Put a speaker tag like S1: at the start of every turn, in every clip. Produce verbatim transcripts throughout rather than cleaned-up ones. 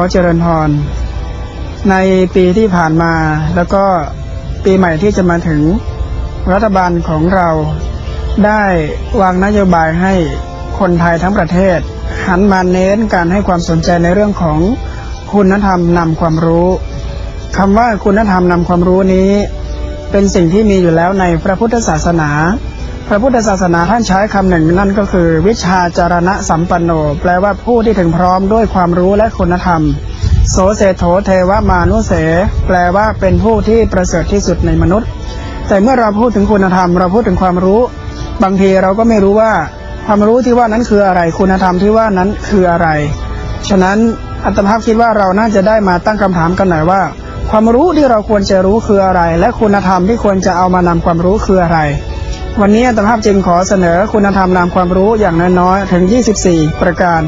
S1: เจริญพรในปีที่ผ่านมาแล้วก็ปีใหม่ที่จะมาถึงรัฐบาลของเราได้วางนโยบายให้คนไทยทั้งประเทศหันมาเน้นการให้ความสนใจในเรื่องของคุณธรรมนำความรู้คำว่าคุณธรรมนำความรู้นี้เป็นสิ่งที่มีอยู่แล้วในพระพุทธศาสนาพระพุทธศาสนาท่านใช้คำหนึ่งนั่นก็คือวิชาจารณะสัมปันโนแปลว่าผู้ที่ถึงพร้อมด้วยความรู้และคุณธรรมโสเศโธเทวมานุเสแปลว่าเป็นผู้ที่ประเสริฐที่สุดในมนุษย์แต่เมื่อเราพูดถึงคุณธรรมเราพูดถึงความรู้บางทีเราก็ไม่รู้ว่าความรู้ที่ว่านั้นคืออะไรคุณธรรมที่ว่านั้นคืออะไรฉะนั้นอาตมาคิดว่าเราน่าจะได้มาตั้งคำถามกันหน่อยว่าความรู้ที่เราควรจะรู้คืออะไรและคุณธรรมที่ควรจะเอามานำความรู้คืออะไรวันนี้อาตมาจึงขอเสนอคุณธรรมนำความรู้อย่างน้อยๆถึงยี่สิบสี่ประการ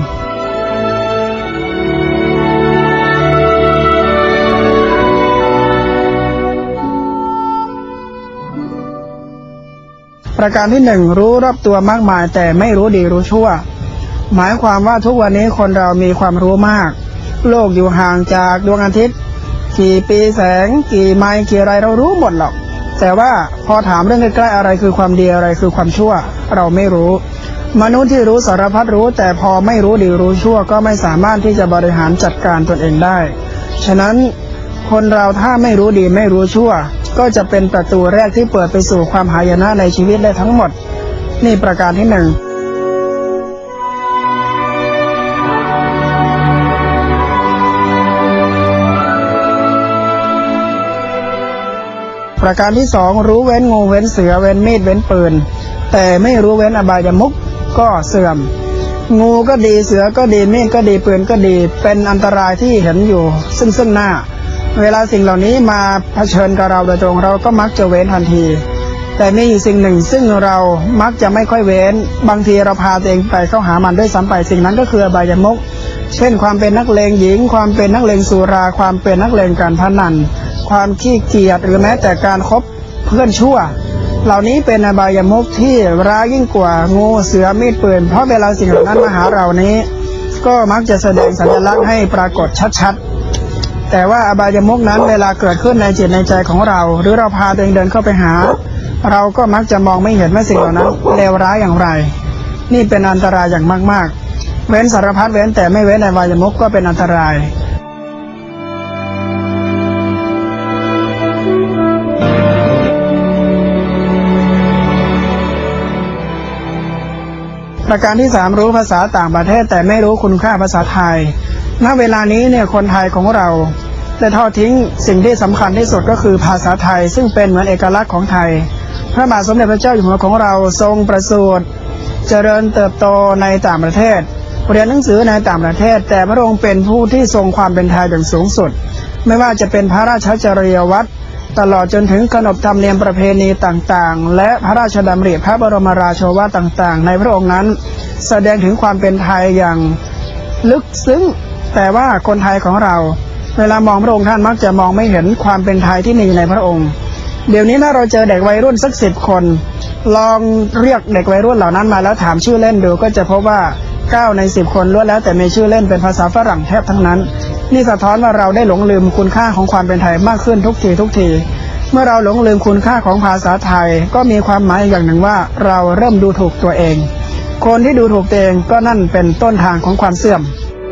S1: ประการที่หนึ่งรู้รอบตัวมากมายแต่ไม่รู้ดีรู้ชั่วหมายความว่าทุกวันนี้คนเรามีความรู้มากโลกอยู่ห่างจากดวงอาทิตย์กี่ปีแสงกี่ไมล์กี่ไรเรารู้หมดหรอกแต่ว่าพอถามเรื่องใกล้ๆอะไรคือความดีอะไรคือความชั่วเราไม่รู้มนุษย์ที่รู้สารพัดรู้แต่พอไม่รู้ดีรู้ชั่วก็ไม่สามารถที่จะบริหารจัดการตนเองได้ฉะนั้นคนเราถ้าไม่รู้ดีไม่รู้ชั่วก็จะเป็นประตูแรกที่เปิดไปสู่ความหายนะในชีวิตได้ทั้งหมดนี่ประการที่หนึ่งประการที่สองรู้เว้นงูเว้นเสือเว้นมีดเว้นปืนแต่ไม่รู้เว้นอบายมุขก็เสื่อมงูก็ดีเสือก็ดีมีดก็ดีปืนก็ดีเป็นอันตรายที่เห็นอยู่ซึ่งซึ่งหน้าเวลาสิ่งเหล่านี้มาเผชิญกับเราโดยตรงเราก็มักจะเว้นทันทีแต่มีอยู่สิ่งหนึ่งซึ่งเรามักจะไม่ค่อยเว้นบางทีเราพาตัวเองไปเข้าหามันด้วยซ้ำไปสิ่งนั้นก็คืออบายมุขเช่นความเป็นนักเลงหญิงความเป็นนักเลงสุราความเป็นนักเลงการพนันความขี้เกียจหรือแม้แต่การคบเพื่อนชั่วเหล่านี้เป็นอบายมุขที่ร้ายยิ่งกว่างูเสือมีดปืนเพราะเวลาสิ่งเหล่านั้นมาหาเรานี้ก็มักจะแสดงสัญลักษณ์ให้ปรากฏชัดๆแต่ว่าอบายมุขนั้นเวลาเกิดขึ้นในจิตในใจของเราหรือเราพาตัวเองเดินเข้าไปหาเราก็มักจะมองไม่เห็นว่าสิ่งเหล่านั้นเลวร้ายอย่างไรนี่เป็นอันตรายอย่างมากๆเว้นสารพัดเว้นแต่ไม่เว้นอบายมุขก็เป็นอันตรายประการที่สามรู้ภาษาต่างประเทศแต่ไม่รู้คุณค่าภาษาไทยณเวลานี้เนี่ยคนไทยของเราได้ทอดทิ้งสิ่งที่สำคัญที่สุดก็คือภาษาไทยซึ่งเป็นเหมือนเอกลักษณ์ของไทยพระบาทสมเด็จพระเจ้าอยู่หัวของเราทรงประสูติเจริญเติบโตในต่างประเทศเรียนหนังสือในต่างประเทศแต่พระองค์เป็นผู้ที่ทรงความเป็นไทยอย่างสูงสุดไม่ว่าจะเป็นพระราชจริยวัตรตลอดจนถึงขนบธรรมเนียมประเพณีต่างๆและพระราชดำริพระบรมราโชวาทต่างๆในพระองค์นั้นแสดงถึงความเป็นไทยอย่างลึกซึ้งแต่ว่าคนไทยของเราเวลามองพระองค์ท่านมักจะมองไม่เห็นความเป็นไทยที่มีในพระองค์เดี๋ยวนี้ถ้าเราเจอเด็กวัยรุ่นสักสิบคนลองเรียกเด็กวัยรุ่นเหล่านั้นมาแล้วถามชื่อเล่นดูก็จะพบว่าเก้าในสิบคนล้วนแล้วแต่มีชื่อเล่นเป็นภาษาฝรั่งแทบทั้งนั้นนี่สะท้อนว่าเราได้หลงลืมคุณค่าของความเป็นไทยมากขึ้นทุกทีทุกทีเมื่อเราหลงลืมคุณค่าของภาษาไทยก็มีความหมายอย่างหนึ่งว่าเราเริ่มดูถูกตัวเองคนที่ดูถูกตัวเองก็นั่นเป็นต้นทางของความเสื่อม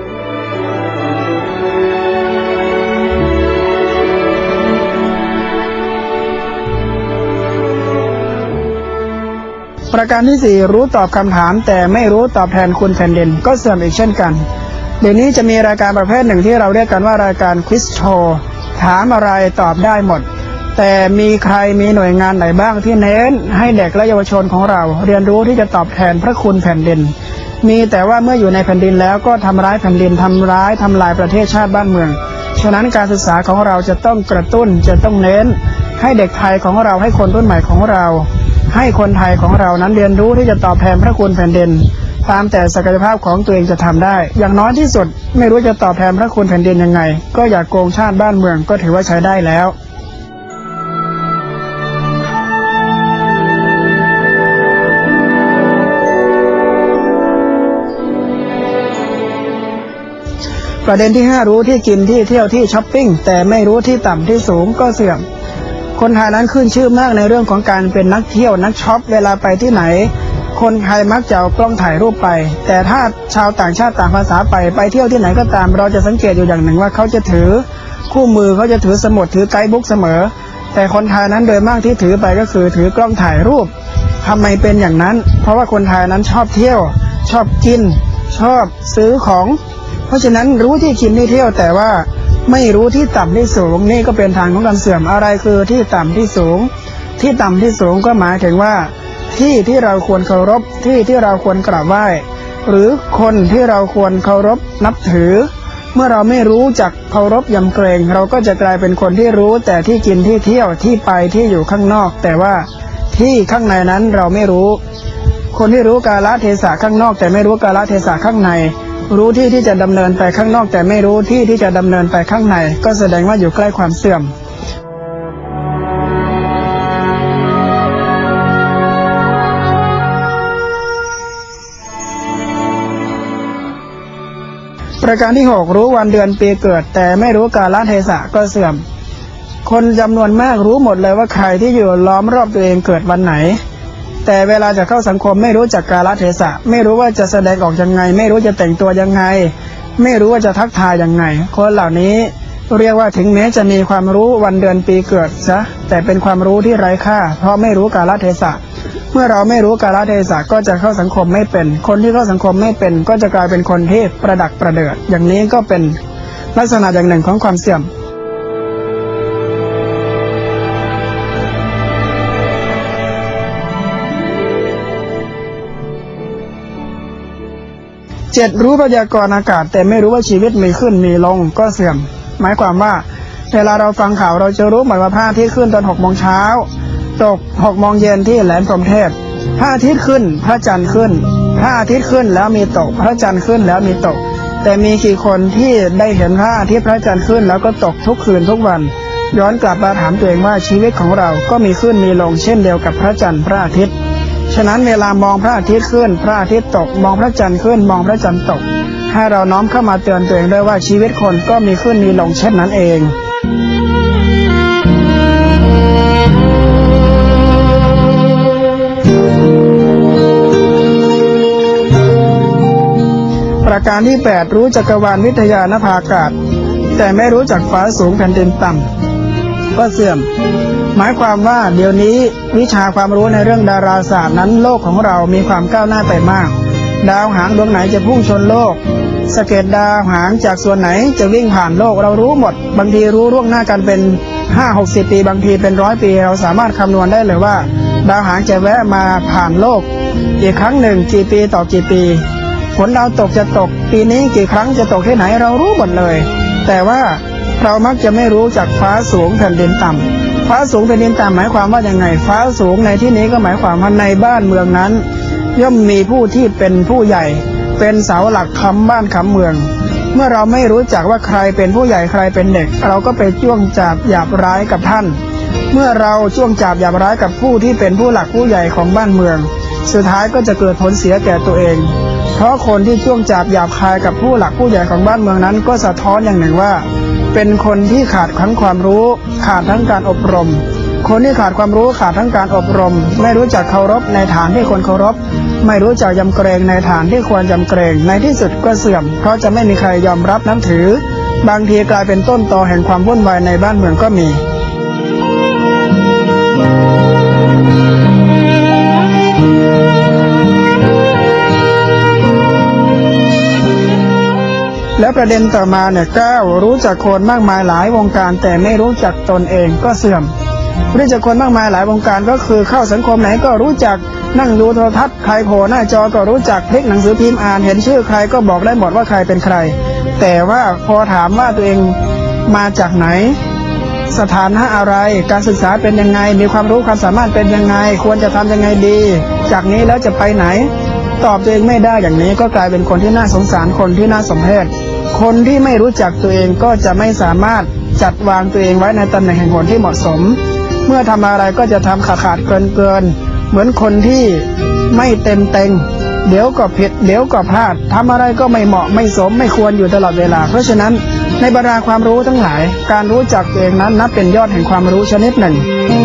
S1: ประการที่สี่รู้ตอบคำถามแต่ไม่รู้ตอบแทนคุณแผ่นดินก็เสื่อมอีกเช่นกันเดี๋ยวนี้จะมีรายการประเภทหนึ่งที่เราเรียกกันว่ารายการควิสโชว์ถามอะไรตอบได้หมดแต่มีใครมีหน่วยงานไหนบ้างที่เน้นให้เด็กและเยาวชนของเราเรียนรู้ที่จะตอบแทนพระคุณแผ่นดินมีแต่ว่าเมื่ออยู่ในแผ่นดินแล้วก็ทำร้ายแผ่นดินทำร้ายทำลายประเทศชาติบ้านเมืองฉะนั้นการศึกษาของเราจะต้องกระตุ้นจะต้องเน้นให้เด็กไทยของเราให้คนรุ่นใหม่ของเราให้คนไทยของเรานั้นเรียนรู้ที่จะตอบแทนพระคุณแผ่นดินตามแต่ศักยภาพของตัวเองจะทำได้อย่างน้อยที่สุดไม่รู้จะตอบแทนพระคุณแผ่นดินยังไงก็อย่าโกงชาติบ้านเมืองก็ถือว่าใช้ได้แล้ว ปประเด็นที่ห้ารู้ที่กินที่เที่ยวที่ช้อปปิ้งแต่ไม่รู้ที่ต่ำที่สูงก็เสื่อมคนไทยนั้นขึ้นชื่อมากในเรื่องของการเป็นนักเที่ยวนักช็อปเวลาไปที่ไหนคนไทยมักจะเอากล้องถ่ายรูปไปแต่ถ้าชาวต่างชาติต่างภาษาไปไปเที่ยวที่ไหนก็ตามเราจะสังเกตอยู่อย่างหนึ่งว่าเขาจะถือคู่มือเขาจะถือสมุดถือไกด์บุ๊กเสมอแต่คนไทยนั้นโดยมากที่ถือไปก็คือถือกล้องถ่ายรูปทำไมเป็นอย่างนั้นเพราะว่าคนไทยนั้นชอบเที่ยวชอบกินชอบซื้อของเพราะฉะนั้นรู้ที่กินที่เที่ยวแต่ว่าไม่รู้ที่ต่ำที่สูงนี่ก็เป็นทางของการเสื่อมอะไรคือที่ต่ำที่สูงที่ต่ำที่สูงก็หมายถึงว่าที่ที่เราควรเคารพที่ที่เราควรกราบไหว้หรือคนที่เราควรเคารพนับถือเมื่อเราไม่รู้จักเคารพยำเกรงเราก็จะกลายเป็นคนที่รู้แต่ที่กินที่เที่ยวที่ไปที่อยู่ข้างนอกแต่ว่าที่ข้างในนั้นเราไม่รู้คนที่รู้กาลเทศะข้างนอกแต่ไม่รู้กาลเทศะข้างในรู้ที่ที่จะดำเนินไปข้างนอกแต่ไม่รู้ที่ที่จะดำเนินไปข้างในก็แสดงว่าอยู่ใกล้ความเสื่อมประการที่หกรู้วันเดือนปีเกิดแต่ไม่รู้กาลเทศะก็เสื่อมคนจำนวนมากรู้หมดเลยว่าใครที่อยู่ล้อมรอบตัวเองเกิดวันไหนแต่เวลาจะเข้าสังคมไม่รู้จักกาลเทศะไม่รู้ว่าจะแสดงออกยังไงไม่รู้จะแต่งตัวยังไงไม่รู้ว่าจะทักทายยังไงคนเหล่านี้เรียกว่าถึงแม้จะมีความรู้วันเดือนปีเกิดซะแต่เป็นความรู้ที่ไร้ค่าเพราะไม่รู้กาลเทศะเมื่อเราไม่รู้กาลเทศะก็จะเข้าสังคมไม่เป็นคนที่เข้าสังคมไม่เป็นก็จะกลายเป็นคนที่ประดักประเดิดอย่างนี้ก็เป็นลักษณะอย่างหนึ่งของความเสื่อมเจ็ดรู้พยากรณ์อากาศแต่ไม่รู้ว่าชีวิตมีขึ้นมีลงก็เสื่อมหมายความว่าเวลาเราฟังข่าวเราจะรู้หมดว่าพระอาทิตย์ขึ้นตอนหกโมงเช้าตกหกโมงเย็นที่แหลมพรหมเทพพระอาทิตย์ขึ้นพระจันทร์ขึ้นพระอาทิตย์ขึ้นแล้วมีตกพระจันทร์ขึ้นแล้วมีตกแต่มีกี่คนที่ได้เห็นพระอาทิตย์พระจันทร์ขึ้นแล้วก็ตกทุกคืนทุกวันย้อนกลับมาถามตัวเองว่าชีวิตของเราก็มีขึ้นมีลงเช่นเดียวกับพระจันทร์พระอาทิตย์ฉะนั้นเวลามองพระอาทิตย์ขึ้นพระอาทิตย์ตกมองพระจันทร์ขึ้นมองพระจันทร์ตกให้เราน้อมเข้ามาเตือนตัวเองด้วยว่าชีวิตคนก็มีขึ้นมีลงเช่นนั้นเองประการที่แปดรู้จักรวาลวิทยานภาอากาศแต่ไม่รู้จักฟ้าสูงแผ่นดินต่ำก็เสื่อมหมายความว่าเดี๋ยวนี้วิชาความรู้ในเรื่องดาราศาสตร์นั้นโลกของเรามีความก้าวหน้าไปมากดาวหางดวงไหนจะพุ่งชนโลกสะเก็ดดาวหางจากส่วนไหนจะวิ่งผ่านโลกเรารู้หมดบางทีรู้ล่วงหน้ากันเป็นห้าหกสิบปีบางทีเป็นร้อยปีเราสามารถคำนวณได้เลยว่าดาวหางจะแวะมาผ่านโลกอีกครั้งหนึ่งกี่ปีต่อกี่ปีฝนดาวตกจะตกปีนี้กี่ครั้งจะตกที่ไหนเรารู้หมดเลยแต่ว่าเรามักจะไม่รู้จักฟ้าสูงแผ่นดินต่ำฟ้าสูงแผ่นดินต่ำหมายความว่ายังไงฟ้าสูงในที่นี้ก็หมายความว่าในบ้านเมืองนั้นย่อมมีผู้ที่เป็นผู้ใหญ่เป็นเสาหลักค้ำบ้านค้ำเมืองเมื่อเราไม่รู้จักว่าใครเป็นผู้ใหญ่ใครเป็นเด็กเราก็ไปจ้วงจับหยาบร้ายกับท่านเมื่อเราจ้วงจับหยาบร้ายกับผู้ที่เป็นผู้หลักผู้ใหญ่ของบ้านเมืองสุดท้ายก็จะเกิดผลเสียแก่ตัวเองเพราะคนที่จ้วงจับหยาบคายกับผู้หลักผู้ใหญ่ของบ้านเมืองนั้นก็สะท้อนอย่างหนึ่งว่าเป็นคนที่ขาดทั้งความรู้ขาดทั้งการอบรมคนที่ขาดความรู้ขาดทั้งการอบรมไม่รู้จักเคารพในฐานที่ควรเคารพไม่รู้จักยำเกรงในฐานที่ควรยำเกรงในที่สุดก็เสื่อมเพราะจะไม่มีใครยอมรับนับถือบางทีกลายเป็นต้นตอแห่งความวุ่นวายในบ้านเมืองก็มีแล้วประเด็นต่อมาเนี่ยเก้ารู้จักคนมากมายหลายวงการแต่ไม่รู้จักตนเองก็เสื่อมรู้จักคนมากมายหลายวงการก็คือเข้าสังคมไหนก็รู้จักนั่งดูโทรทัศน์ใครโผล่หน้าจอก็รู้จักพลิกหนังสือพิมพ์อ่านเห็นชื่อใครก็บอกได้หมดว่าใครเป็นใครแต่ว่าพอถามว่าตัวเองมาจากไหนสถานะอะไรการศึกษาเป็นยังไงมีความรู้ความสามารถเป็นยังไงควรจะทำยังไงดีจากนี้แล้วจะไปไหนตอบตัวเองไม่ได้อย่างนี้ก็กลายเป็นคนที่น่าสงสารคนที่น่าสมเพชคนที่ไม่รู้จักตัวเองก็จะไม่สามารถจัดวางตัวเองไว้ในตำแหน่งแห่งผลที่เหมาะสมเมื่อทำอะไรก็จะทำขาดขาดเกินเกินเหมือนคนที่ไม่เต็มเต็งเดี๋ยวก็ผิดเดี๋ยวก็พลาดทำอะไรก็ไม่เหมาะไม่สมไม่ควรอยู่ตลอดเวลาเพราะฉะนั้นในบรรดาความรู้ทั้งหลายการรู้จักตัวเองนั้นนับเป็นยอดแห่งความรู้ชนิดหนึ่ง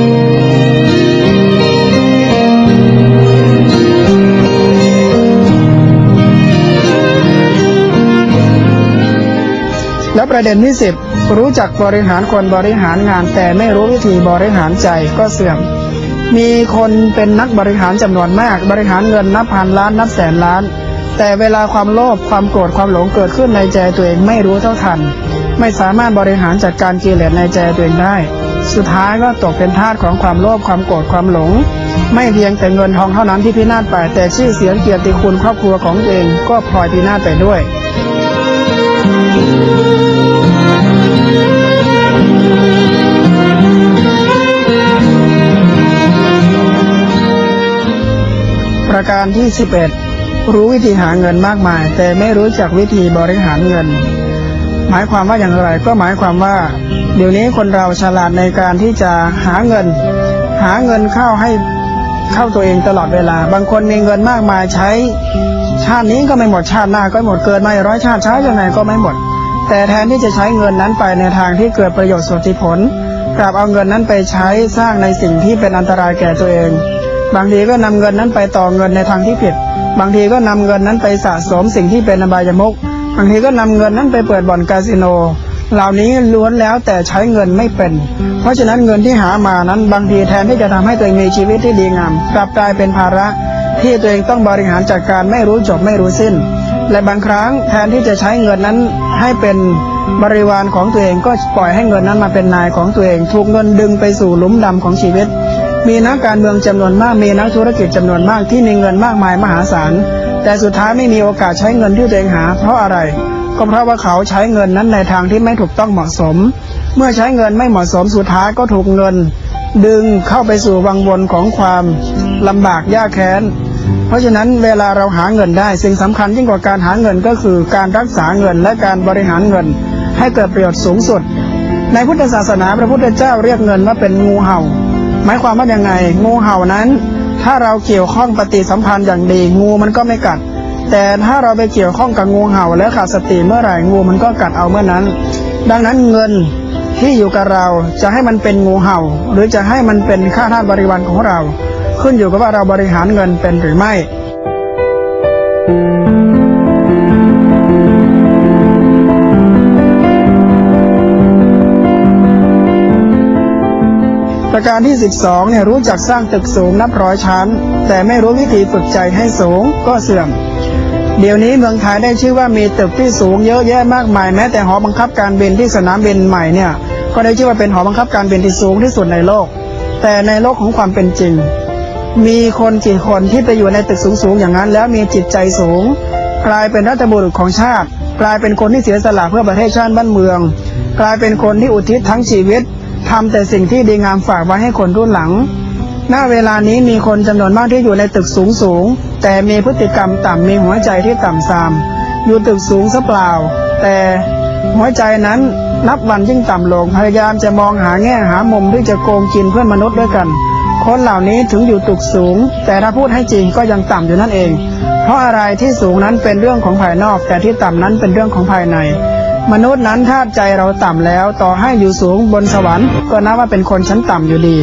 S1: และประเด็นที่สิบรู้จักบริหารคนบริหารงานแต่ไม่รู้วิธีบริหารใจก็เสื่อมมีคนเป็นนักบริหารจำนวนมากบริหารเงินนับพันล้านนับแสนล้านแต่เวลาความโลภความโกรธความหลงเกิดขึ้นในใจตัวเองไม่รู้เท่าทันไม่สามารถบริหารจัดการกิเลสในใจตัวเองได้สุดท้ายก็ตกเป็นทาสของความโลภความโกรธความหลงไม่เพียงแต่เงินทองเท่านั้นที่พินาศไปแต่ชื่อเสียงเกียรติคุณครอบครัวของตัวเองก็พลอยพินาศไปด้วยประการที่สิบเอ็ดรู้วิธีหาเงินมากมายแต่ไม่รู้จักวิธีบริหารเงินหมายความว่าอย่างไรก็หมายความว่าเดี๋ยวนี้คนเราฉลาดในการที่จะหาเงินหาเงินเข้าให้เข้าตัวเองตลอดเวลาบางคนมีเงินมากมายใช้ชาตินี้ก็ไม่หมดชาติหน้าก็หมดเกินมาร้อยชาติใช้ยังไงก็ไม่หมดแต่แทนที่จะใช้เงินนั้นไปในทางที่เกิดประโยชน์สุทธิผลกลับเอาเงินนั้นไปใช้สร้างในสิ่งที่เป็นอันตรายแก่ตัวเองบางทีก็นำเงินนั้นไปต่อเงินในทางที่ผิดบางทีก็นำเงินนั้นไปสะสมสิ่งที่เป็นอบายมุขบางทีก็นำเงินนั้นไปเปิดบ่อนคาสิโนเหล่านี้ล้วนแล้วแต่ใช้เงินไม่เป็นเพราะฉะนั้นเงินที่หามานั้นบางทีแทนที่จะทำให้ตัวเองมีชีวิตที่ดีงามกลับกลายเป็นภาระที่ตัวเองต้องบริหารจัดการไม่รู้จบไม่รู้สิ้นและบางครั้งแทนที่จะใช้เงินนั้นให้เป็นบริวารของตัวเองก็ปล่อยให้เงินนั้นมาเป็นนายของตัวเองถูกเงินดึงไปสู่หลุมดำของชีวิตมีนักการเมืองจำนวนมากมีนักธุรกิจจำนวนมากที่มีเงินมากมายมหาศาลแต่สุดท้ายไม่มีโอกาสใช้เงินที่ตัวเองหาเพราะอะไรก็เพราะว่าเขาใช้เงินนั้นในทางที่ไม่ถูกต้องเหมาะสมเมื่อใช้เงินไม่เหมาะสมสุดท้ายก็ถูกเงินดึงเข้าไปสู่วังวนของความลำบากยากแค้นเพราะฉะนั้นเวลาเราหาเงินได้สิ่งสำคัญยิ่งกว่าการหาเงินก็คือการรักษาเงินและการบริหารเงินให้เกิดประโยชน์สูงสุดในพุทธศาสนาพระพุทธเจ้าเรียกเงินว่าเป็นงูเห่าหมายความว่ายังไงงูเห่านั้นถ้าเราเกี่ยวข้องปฏิสัมพันธ์อย่างดีงูมันก็ไม่กัดแต่ถ้าเราไปเกี่ยวข้องกับงูเห่าและขาดสติเมื่อไหร่งูมันก็กัดเอาเมื่อนั้นดังนั้นเงินที่อยู่กับเราจะให้มันเป็นงูเห่าหรือจะให้มันเป็นข้าทาสบริวารของเราขึ้นอยู่กับว่าเราบริหารเงินเป็นหรือไม่ประการที่สิบสองเนี่ยรู้จักสร้างตึกสูงนับร้อยชั้นแต่ไม่รู้วิธีฝึกใจให้สูงก็เสื่อมเดี๋ยวนี้เมืองไทยได้ชื่อว่ามีตึกที่สูงเยอะแยะมากมายแม้แต่หอบังคับการบินที่สนามบินใหม่เนี่ยก็ได้ชื่อว่าเป็นหอบังคับการบินที่สูงที่สุดในโลกแต่ในโลกของความเป็นจริงมีคนกี่คนที่ไปอยู่ในตึกสูงๆอย่างนั้นแล้วมีจิตใจสูงกลายเป็นรัฐบุรุษของชาติกลายเป็นคนที่เสียสละเพื่อประเทศชาติบ้านเมืองกลายเป็นคนที่อุทิศทั้งชีวิตทำแต่สิ่งที่ดีงามฝากไว้ให้คนรุ่นหลังณเวลานี้มีคนจำนวนมากที่อยู่ในตึกสูงสูงแต่มีพฤติกรรมต่ำมีหัวใจที่ต่ำทรามอยู่ตึกสูงซะเปล่าแต่หัวใจนั้นนับวันยิ่งต่ำลงพยายามจะมองหาแง่หามุมที่จะโกงกินเพื่อนมนุษย์ด้วยกันคนเหล่านี้ถึงอยู่ตึกสูงแต่ถ้าพูดให้จริงก็ยังต่ำอยู่นั่นเองเพราะอะไรที่สูงนั้นเป็นเรื่องของภายนอกแต่ที่ต่ำนั้นเป็นเรื่องของภายในมนุษย์นั้นถ้าใจเราต่ำแล้วต่อให้อยู่สูงบนสวรรค์ก็นับว่าเป็นคนชั้นต่ำอยู่ดี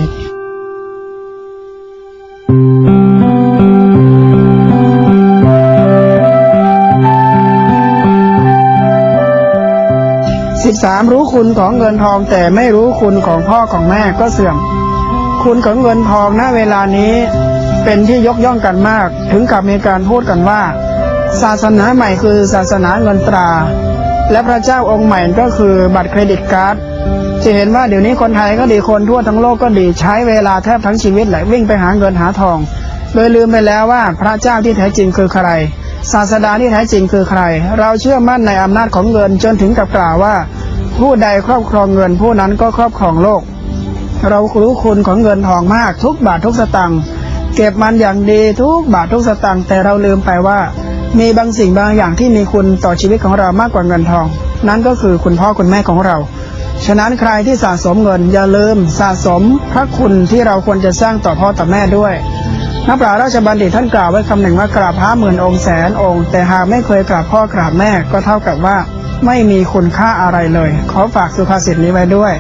S1: สิบสามรู้คุณของเงินทองแต่ไม่รู้คุณของพ่อของแม่ก็เสื่อมคุณของเงินทองณเวลานี้เป็นที่ยกย่องกันมากถึงกับมีการพูดกันว่าศาสนาใหม่คือศาสนาเงินตราและพระเจ้าองค์ใหม่ก็คือบัตรเครดิตการ์ดจะเห็นว่าเดี๋ยวนี้คนไทยก็ดีคนทั่วทั้งโลกก็ดีใช้เวลาแทบทั้งชีวิตแหละวิ่งไปหาเงินหาทองโดยลืมไปแล้วว่าพระเจ้าที่แท้จริงคือใครศาสดาที่แท้จริงคือใครเราเชื่อมั่นในอำนาจของเงินจนถึงกับกล่าวว่าผู้ใดครอบครองเงินผู้นั้นก็ครอบครองโลกเรารู้คุณของเงินทองมากทุกบาททุกสตางค์เก็บมันอย่างดีทุกบาททุกสตางค์แต่เราลืมไปว่ามีบางสิ่งบางอย่างที่มีคุณต่อชีวิตของเรามากกว่าเงินทองนั่นก็คือคุณพ่อคุณแม่ของเราฉะนั้นใครที่สะสมเงินอย่าลืมสะสมพระคุณที่เราควรจะสร้างต่อพ่อต่อแม่ด้วยนักปราชญ์ราชบัณฑิตท่านกล่าวไว้คำหนึ่งว่ากราบพระหมื่นองค์แสนองค์แต่หากไม่เคยกราบพ่อกราบแม่ก็เท่ากับว่าไม่มีคุณค่าอะไรเลยขอฝากสุภาษิตนี้ไว้ด้วย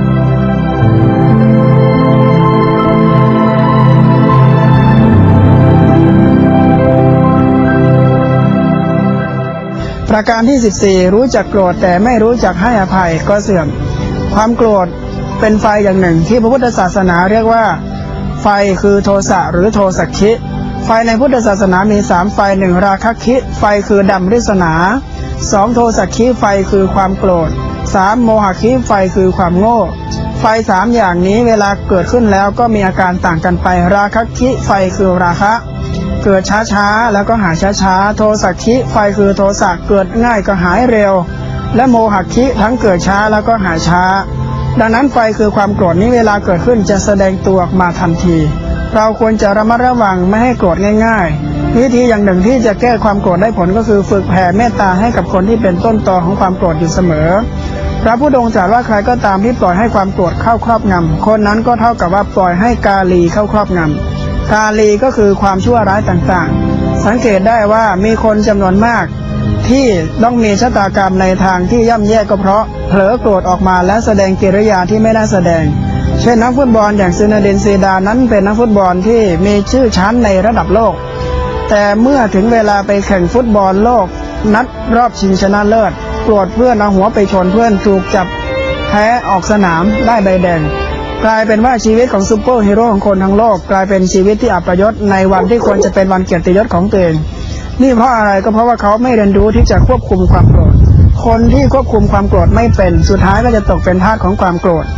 S1: ประการที่สิบสี่รู้จักโกรธแต่ไม่รู้จักให้อภัยก็เสื่อมความโกรธเป็นไฟอย่างหนึ่งที่พระพุทธศาสนาเรียกว่าไฟคือโทสะหรือโทสักขิไฟในพุทธศาสนามีสามไฟหนึ่งราคะคิไฟคือดำริษณาสองโทสักขิไฟคือความโกรธสามโมหคิไฟคือความโง่ไฟสามอย่างนี้เวลาเกิดขึ้นแล้วก็มีอาการต่างกันไปราคะคิไฟคือราคะเกิดช้าๆแล้วก็หายช้าๆโทสักขิไฟคือโทสะเกิดง่ายก็หายเร็วและโมหคิทั้งเกิดช้าแล้วก็หายช้าดังนั้นไฟคือความโกรธนี้เวลาเกิดขึ้นจะแสดงตัวออกมาทันทีเราควรจะระมัดระวังไม่ให้โกรธง่ายๆวิธีอย่างหนึ่งที่จะแก้ความโกรธได้ผลก็คือฝึกแผ่เมตตาให้กับคนที่เป็นต้นตอของความโกรธอยู่เสมอพระพุทธองค์ตรัสว่าใครก็ตามที่ปล่อยให้ความโกรธเข้าครอบงำคนนั้นก็เท่ากับว่าปล่อยให้กาลีเข้าครอบงำกาลีก็คือความชั่วร้ายต่างๆสังเกตได้ว่ามีคนจำนวนมากที่ต้องมีชะตากรรมในทางที่ย่ำแย่ก็เพราะเผลอโกรธออกมาและแสดงกิริยาที่ไม่น่าแสดงเช่นนักฟุตบอลอย่างซินาดินซีดานนั้นเป็นนักฟุตบอลที่มีชื่อชั้นในระดับโลกแต่เมื่อถึงเวลาไปแข่งฟุตบอลโลกนัดรอบชิงชนะเลิศโกรธเพื่อนเอาหัวไปชนเพื่อนถูกจับแพ้ออกสนามได้ใบแดงกลายเป็นว่าชีวิตของซูเปอร์ฮีโร่ของคนทั้งโลกกลายเป็นชีวิตที่อัปยศในวันที่ควรจะเป็นวันเกียรติยศของตัวเองนี่เพราะอะไรก็เพราะว่าเขาไม่เรียนรู้ที่จะควบคุมความโกรธคนที่ควบคุมความโกรธไม่เป็นสุดท้ายก็จะตกเป็นทาสของความโกรธ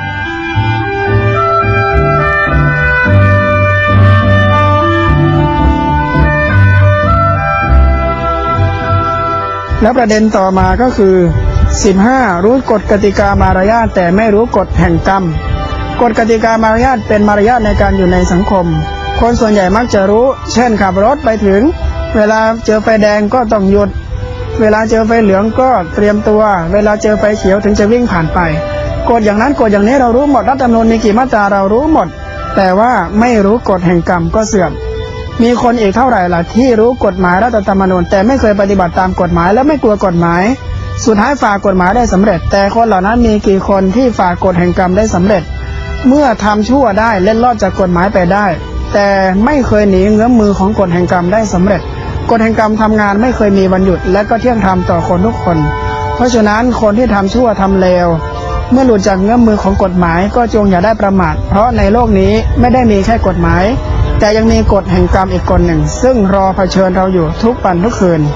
S1: แล้วประเด็นต่อมาก็คือสิบห้ารู้กฎกติกามารยาทแต่ไม่รู้กฎแห่งกรรมกฎกติกามารยาทเป็นมารยาทในการอยู่ในสังคมคนส่วนใหญ่มักจะรู้เช่นขับรถไปถึงเวลาเจอไฟแดงก็ต้องหยุดเวลาเจอไฟเหลืองก็เตรียมตัวเวลาเจอไฟเขียวถึงจะวิ่งผ่านไปกฎอย่างนั้นกฎอย่างนี้เรารู้หมดรัฐธรรมนูญมีกี่มาตราเรารู้หมดแต่ว่าไม่รู้กฎแห่งกรรมก็เสื่อมมีคนอีกเท่าไหร่ล่ะที่รู้กฎหมายรัฐธรรมนูญแต่ไม่เคยปฏิบัติตามกฎหมายและไม่กลัวกฎหมายสุดท้ายฝ่ากฎหมายได้สำเร็จแต่คนเหล่านั้นมีกี่คนที่ฝ่ากฎแห่งกรรมได้สำเร็จเมื่อทำชั่วได้เล่นลอดจากกฎหมายไปได้แต่ไม่เคยหนีเงื้อมมือของกฎแห่งกรรมได้สำเร็จกฎแห่งกรรมทำงานไม่เคยมีวันหยุดและก็เที่ยงธรรมต่อคนทุกคนเพราะฉะนั้นคนที่ทำชั่วทำเลวเมื่อหลุดจากเงื้อมมือของกฎหมายก็จงอย่าได้ประมาทเพราะในโลกนี้ไม่ได้มีแค่กฎหมายแต่ยังมีกฎแห่งกรรมอีกกฎหนึ่งซึ่งรอเผชิญเราอยู่ทุกวันทุกคืน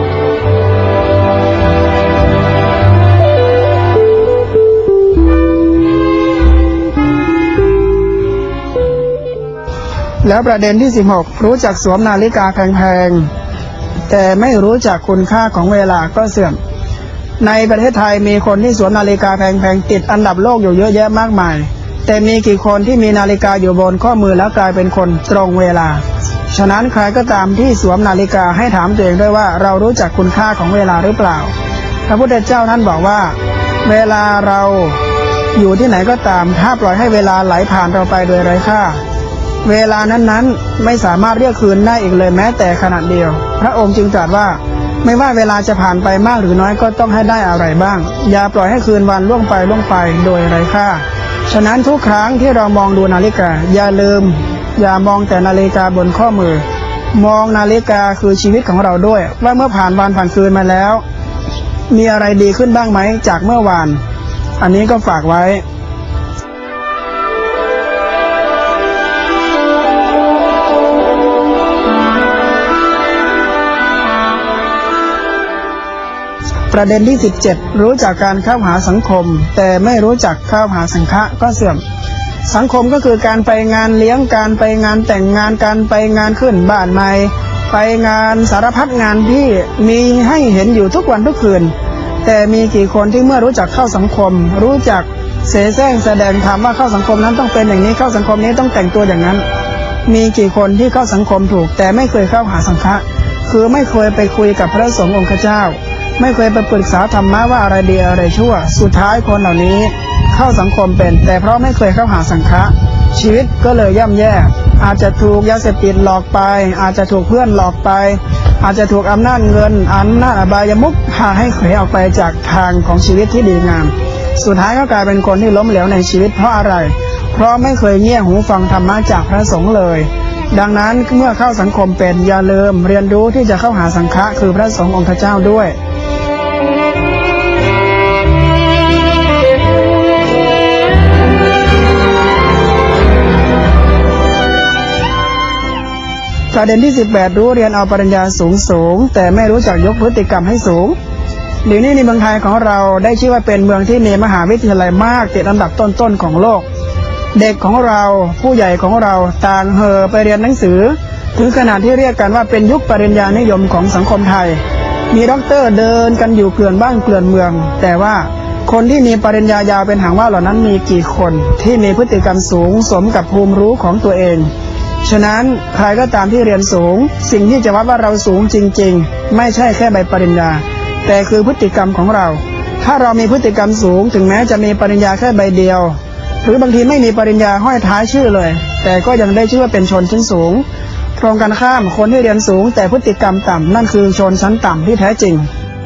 S1: แล้วประเด็นที่สิบหกรู้จักสวมนาฬิกาแพงๆแต่ไม่รู้จักคุณค่าของเวลาก็เสื่อมในประเทศไทยมีคนที่สวมนาฬิกาแพงๆติดอันดับโลกอยู่เยอะแยะมากมายแต่มีกี่คนที่มีนาฬิกาอยู่บนข้อมือแล้วกลายเป็นคนตรงเวลาฉะนั้นใครก็ตามที่สวมนาฬิกาให้ถามตัวเองด้วยว่าเรารู้จักคุณค่าของเวลาหรือเปล่าพระพุทธเจ้าท่านบอกว่าเวลาเราอยู่ที่ไหนก็ตามถ้าปล่อยให้เวลาไหลผ่านเราไปโดยไร้ค่าเวลานั้นๆไม่สามารถเรียกคืนได้อีกเลยแม้แต่ขณะเดียวพระองค์จึงตรัสว่าไม่ว่าเวลาจะผ่านไปมากหรือน้อยก็ต้องให้ได้อะไรบ้างอย่าปล่อยให้คืนวันล่วงไปล่วงไปโดยไร้ค่าฉะนั้นทุกครั้งที่เรามองดูนาฬิกาอย่าลืมอย่ามองแต่นาฬิกาบนข้อมือมองนาฬิกาคือชีวิตของเราด้วยว่าเมื่อผ่านวันผ่านคืนมาแล้วมีอะไรดีขึ้นบ้างไหมจากเมื่อวานอันนี้ก็ฝากไว้ประเด็นที่สิบเจ็ดรู้จักการเข้าหาสังคมแต่ไม่รู้จักเข้าหาสังฆะก็เสื่อมสังคมก็คือการไปงานเลี้ยงการไปงานแต่งงานการไปงานขึ้นบ้านใหม่ไปงานสารพัดงานที่มีให้เห็นอยู่ทุกวันทุกคืนแต่มีกี่คนที่เมื่อรู้จักเข้าสังคมรู้จักเสแสร้งแสดงธรรมว่าเข้าสังคมนั้นต้องเป็นอย่างนี้เข้าสังคมนี้ต้องแต่งตัวอย่างนั้นมีกี่คนที่เข้าสังคมถูกแต่ไม่เคยเข้าหาสังฆะคือไม่เคยไปคุยกับพระสงฆ์องค์เจ้าไม่เคยไปปรึกษาธรรมะว่าอะไรดีอะไรชั่วสุดท้ายคนเหล่านี้เข้าสังคมเป็นแต่เพราะไม่เคยเข้าหาสังฆะชีวิตก็เลยย่ำแย่อาจจะถูกยาเสพติดหลอกไปอาจจะถูกเพื่อนหลอกไปอาจจะถูกอำนาจเงินอำนาจอบายมุขพาให้เขยออกไปจากทางของชีวิตที่ดีงามสุดท้ายก็กลายเป็นคนที่ล้มเหลวในชีวิตเพราะอะไรเพราะไม่เคยเงี่ยหูฟังธรรมะจากพระสงฆ์เลยดังนั้นเมื่อเข้าสังคมเป็นอย่าลืมเรียนรู้ที่จะเข้าหาสังฆะคือพระสงฆ์องค์เจ้าด้วยประเด็นที่สิบแปดรู้เรียนเอาปริญญาสูงสูงแต่ไม่รู้จักยกพฤติกรรมให้สูงเดี๋ยวนี้ในเมืองไทยของเราได้ชื่อว่าเป็นเมืองที่มีมหาวิทยาลัยมากติดอันดับต้นๆของโลกเด็กของเราผู้ใหญ่ของเราต่างเห่อไปเรียนหนังสือถึงขนาดที่เรียกกันว่าเป็นยุคปริญญานิยมของสังคมไทยมีด็อกเตอร์เดินกันอยู่เกลื่อนบ้านเกลื่อนเมืองแต่ว่าคนที่มีปริญญายาวเป็นหางว่าวเหล่านั้นมีกี่คนที่มีพฤติกรรมสูงสมกับภูมิรู้ของตัวเองฉะนั้นใครก็ตามที่เรียนสูงสิ่งที่จะวัดว่าเราสูงจริงๆไม่ใช่แค่ใบปริญญาแต่คือพฤติกรรมของเราถ้าเรามีพฤติกรรมสูงถึงแม้จะมีปริญญาแค่ใบเดียวหรือบางทีไม่มีปริญญาห้อยท้ายชื่อเลยแต่ก็ยังได้ชื่อว่าเป็นชนชั้นสูงตรงกันข้ามคนที่เรียนสูงแต่พฤติกรรมต่ำนั่นคือชนชั้นต่ำที่แท้จริง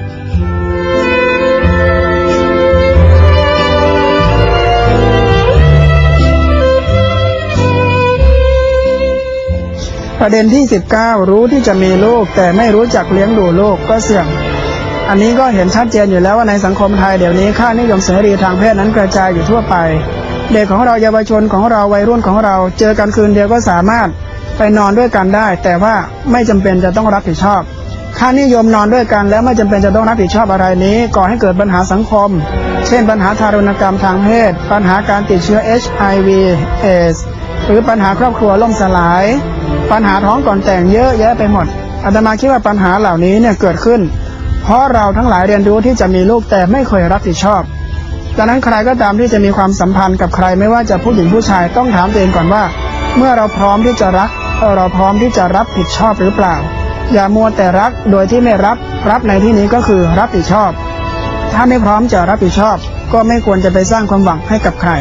S1: ประเด็นที่สิบเก้ารู้ที่จะมีลูกแต่ไม่รู้จักเลี้ยงดูลูกก็เสื่อมอันนี้ก็เห็นชัดเจนอยู่แล้วว่าในสังคมไทยเดี๋ยวนี้ค่านิยมเสรีทางเพศนั้นกระจายอยู่ทั่วไปเด็กของเราเยาวชนของเราวัยรุ่นของเราเจอกันคืนเดียวก็สามารถไปนอนด้วยกันได้แต่ว่าไม่จำเป็นจะต้องรับผิดชอบค่านิยมนอนด้วยกันแล้วไม่จำเป็นจะต้องรับผิดชอบอะไรนี้ก่อให้เกิดปัญหาสังคมเช่นปัญหาทารุณกรรมทางเพศปัญหาการติดเชื้อ เอช ไอ วี เอดส์ หรือปัญหาครอบครัวล่มสลายปัญหาท้องก่อนแต่งเยอะแยะไปหมดอาตมาคิดว่าปัญหาเหล่านี้เนี่ยเกิดขึ้นเพราะเราทั้งหลายเรียนรู้ที่จะมีลูกแต่ไม่เคยรับผิดชอบดังนั้นใครก็ตามที่จะมีความสัมพันธ์กับใครไม่ว่าจะผู้หญิงผู้ชายต้องถามตัวเองก่อนว่าเมื่อเราพร้อมที่จะรักเราพร้อมที่จะรับผิดชอบหรือเปล่าอย่ามัวแต่รักโดยที่ไม่รับรับในที่นี้ก็คือรับผิดชอบถ้าไม่พร้อมจะรับผิดชอบก็ไม่ควรจะไปสร้างความหวังให้กับใคร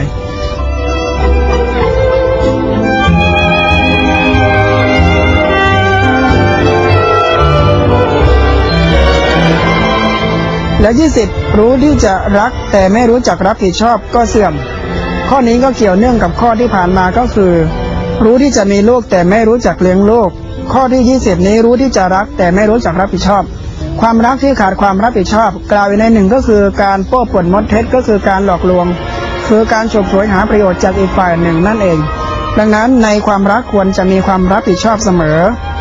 S1: และยี่สิบรู้ที่จะรักแต่ไม่รู้จักรับผิดชอบก็เสื่อมข้อนี้ก็เกี่ยวเนื่องกับข้อที่ผ่านมาก็คือรู้ที่จะมีลูกแต่ไม่รู้จักเลี้ยงลูกข้อที่ยี่สิบนี้รู้ที่จะรักแต่ไม่รู้จักรับผิดชอบความรักที่ขาดความรับผิดชอบกล่าวในหนึ่งก็คือการโป้ป่วนมดเท็จก็คือการหลอกลวงคือการฉกฉวยหาประโยชน์จากอีกฝ่ายหนึ่งนั่นเองดังนั้นในความรักควรจะมีความรับผิดชอบเสมอ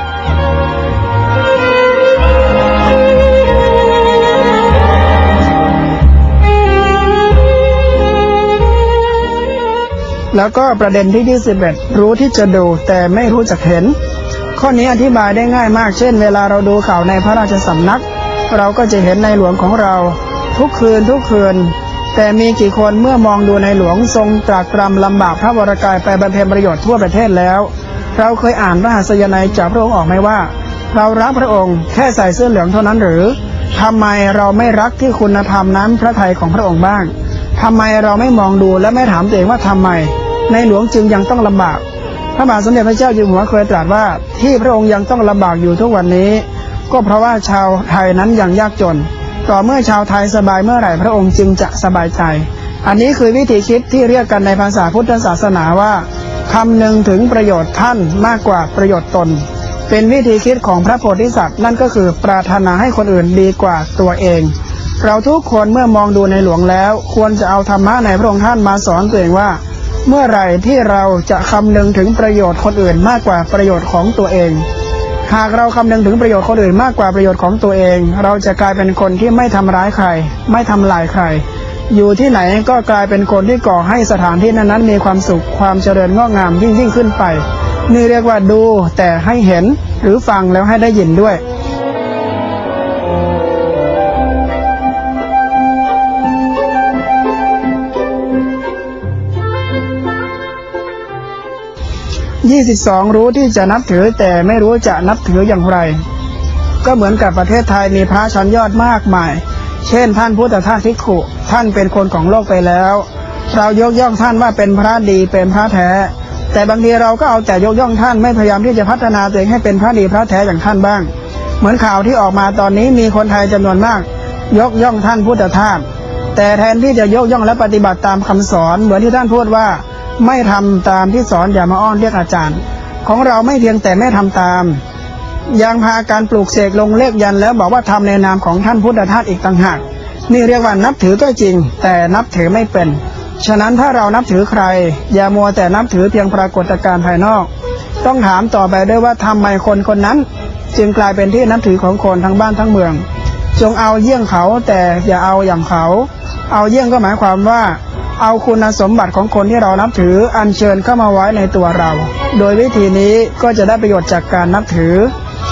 S1: แล้วก็ประเด็นที่ยี่สิบเอ็ดรู้ที่จะดูแต่ไม่รู้จักเห็นข้อนี้อธิบายได้ง่ายมากเช่นเวลาเราดูข่าวในพระราชสำนักเราก็จะเห็นในหลวงของเราทุกคืนทุกคืนแต่มีกี่คนเมื่อมองดูในหลวงทรงตรากตรำลำบากพระวรกายไปบำเพ็ญประโยชน์ทั่วประเทศแล้วเราเคยอ่านพระหัสยนัยจากพระองค์ออกไหมว่าเรารักพระองค์แค่ใส่เสื้อเหลืองเท่านั้นหรือทำไมเราไม่รักที่คุณธรรมน้ำพระทัยของพระองค์บ้างทำไมเราไม่มองดูและไม่ถามตัวเองว่าทำไมในหลวงจึงยังต้องลำบากพระบาทสมเด็จพระเจ้าอยู่หัวเคยตรัสว่าที่พระองค์ยังต้องลำบากอยู่ทุกวันนี้ก็เพราะว่าชาวไทยนั้นยังยากจนต่อเมื่อชาวไทยสบายเมื่อไหร่พระองค์จึงจะสบายใจอันนี้คือวิธีคิดที่เรียกกันในภาษาพุทธศาสนาว่าคำนึงถึงประโยชน์ท่านมากกว่าประโยชน์ตนเป็นวิธีคิดของพระโพธิสัตว์นั่นก็คือปรารถนาให้คนอื่นดีกว่าตัวเองเราทุกคนเมื่อมองดูในหลวงแล้วควรจะเอาธรรมะในพระองค์ท่านมาสอนตัวเองว่าเมื่อไหร่ที่เราจะคำนึงถึงประโยชน์คนอื่นมากกว่าประโยชน์ของตัวเองหากเราคำนึงถึงประโยชน์คนอื่นมากกว่าประโยชน์ของตัวเองเราจะกลายเป็นคนที่ไม่ทำร้ายใครไม่ทำลายใครอยู่ที่ไหนก็กลายเป็นคนที่ก่อให้สถานที่นั้นๆมีความสุขความเจริญงอกงามยิ่งยิ่งขึ้นไปนี่เรียกว่าดูแต่ให้เห็นหรือฟังแล้วให้ได้ยินด้วยยี่สิบสองรู้ที่จะนับถือแต่ไม่รู้จะนับถืออย่างไรก็เหมือนกับประเทศไทยมีพระชั้นยอดมากมายเช่นท่านพุทธทาสภิกขุท่านเป็นคนของโลกไปแล้วเรายกย่องท่านว่าเป็นพระดีเป็นพระแท้แต่บางทีเราก็เอาแต่ยกย่องท่านไม่พยายามที่จะพัฒนาตัวเองให้เป็นพระดีพระแท้อย่างท่านบ้างเหมือนข่าวที่ออกมาตอนนี้มีคนไทยจำนวนมากยกย่องท่านพุทธทาสแต่แทนที่จะยกย่องและปฏิบัติตามคำสอนเหมือนที่ท่านพูดว่าไม่ทำตามที่สอนอย่ามาอ้อนเรียกอาจารย์ของเราไม่เพียงแต่ไม่ทำตามยังพาการปลูกเสกลงเลขยันแล้วบอกว่าทำในนามของท่านพุทธทาสอีกต่างหากนี่เรียกว่านับถือก็จริงแต่นับถือไม่เป็นฉะนั้นถ้าเรานับถือใครอย่ามัวแต่นับถือเพียงปรากฏการณ์ภายนอกต้องถามต่อไปด้วยว่าทำไมคนคนนั้นจึงกลายเป็นที่นับถือของคนทั้งบ้านทั้งเมืองจงเอาเยี่ยงเขาแต่อย่าเอาอย่างเขาเอาเยี่ยงก็หมายความว่าเอาคุณสมบัติของคนที่เรานับถืออัญเชิญเข้ามาไว้ในตัวเราโดยวิธีนี้ก็จะได้ประโยชน์จากการนับถือ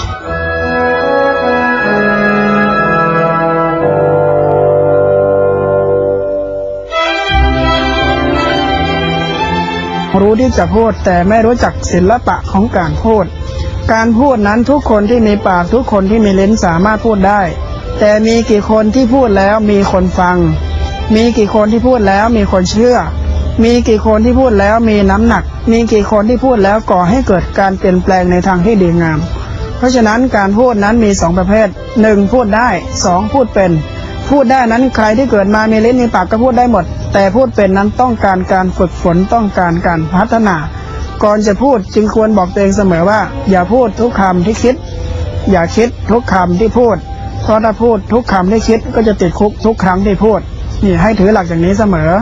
S1: รู้ที่จะพูดแต่ไม่รู้จักศิลปะของการพูดการพูดนั้นทุกคนที่มีปากทุกคนที่มีลิ้นสามารถพูดได้แต่มีกี่คนที่พูดแล้วมีคนฟังมีกี่คนที่พูดแล้วมีคนเชื่อมีกี่คนที่พูดแล้วมีน้ำหนักมีกี่คนที่พูดแล้วก่อให้เกิดการเปลี่ยนแปลงในทางที่ดีงามเพราะฉะนั้นการพูดนั้นมีสองประเภทหนึ่งพูดได้สองพูดเป็นพูดได้นั้นใครที่เกิดมามีลิ้นมีปากก็พูดได้หมดแต่พูดเป็นนั้นต้องการการฝึกฝนต้องการการพัฒนาก่อนจะพูดจึงควรบอกตัวเองเสมอว่าอย่าพูดทุกคำที่คิดอย่าคิดทุกคำที่พูดเพราะถ้าพูดทุกคำที่คิดก็จะติดคุกทุกครั้งที่พูดนี่ให้ถือหลักอย่างนี้เสมอ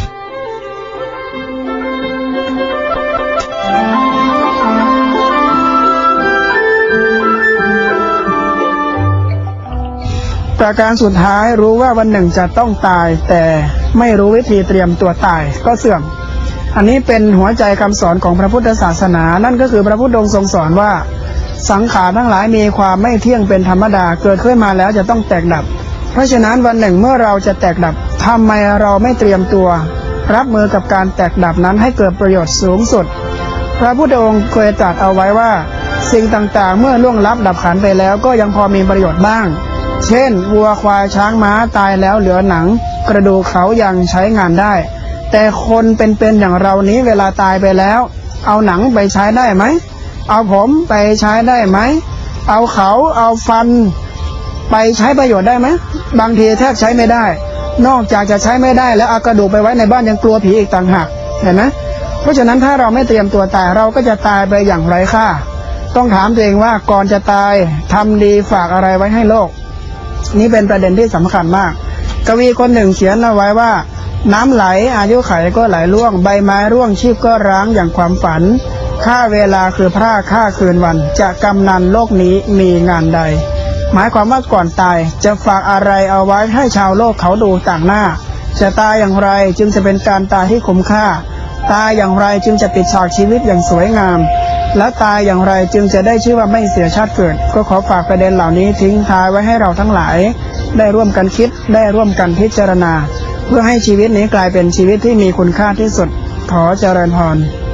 S1: ประการสุดท้ายรู้ว่าวันหนึ่งจะต้องตายแต่ไม่รู้วิธีเตรียมตัวตายก็เสื่อมอันนี้เป็นหัวใจคำสอนของพระพุทธศาสนานั่นก็คือพระพุทธองค์ทรงสอนว่าสังขารทั้งหลายมีความไม่เที่ยงเป็นธรรมดาเกิดขึ้นมาแล้วจะต้องแตกดับเพราะฉะนั้นวันหนึ่งเมื่อเราจะแตกดับทำไมเราไม่เตรียมตัวรับมือกับการแตกดับนั้นให้เกิดประโยชน์สูงสุดพระพุทธองค์เคยตรัสเอาไว้ว่าสิ่งต่างๆเมื่อล่วงลับดับขันไปแล้วก็ยังพอมีประโยชน์บ้างเช่นวัวควายช้างม้าตายแล้วเหลือหนังกระดูกเขายังใช้งานได้แต่คนเป็นๆอย่างเรานี้เวลาตายไปแล้วเอาหนังไปใช้ได้ไหมเอาผมไปใช้ได้ไหมเอาเขาเอาฟันไปใช้ประโยชน์ได้ไหมบางทีแทบใช้ไม่ได้นอกจากจะใช้ไม่ได้แล้วเอากระดูกไปไว้ในบ้านยังกลัวผีอีกต่างหากเห็นไหมเพราะฉะนั้นถ้าเราไม่เตรียมตัวตายเราก็จะตายไปอย่างไร้ค่าต้องถามตัวเองว่าก่อนจะตายทำดีฝากอะไรไว้ให้โลกนี่เป็นประเด็นที่สำคัญมากกวีคนหนึ่งเขียนเอาไว้ว่าน้ำไหลอายุไขก็ไหลล่วงใบไม้ร่วงชีพก็ร้างอย่างความฝันค่าเวลาคือพระค่าคืนวันจะกำนันโลกนี้มีงานใดหมายความว่าก่อนตายจะฝากอะไรเอาไว้ให้ชาวโลกเขาดูต่างหน้าจะตายอย่างไรจึงจะเป็นการตายที่คุ้มค่าตายอย่างไรจึงจะปิดฉากชีวิตอย่างสวยงามและตายอย่างไรจึงจะได้ชื่อว่าไม่เสียชาติเกิดก็ขอฝากประเด็นเหล่านี้ทิ้งท้ายไว้ให้เราทั้งหลายได้ร่วมกันคิดได้ร่วมกันพิจารณาเพื่อให้ชีวิตนี้กลายเป็นชีวิตที่มีคุณค่าที่สุดขอเจริญพร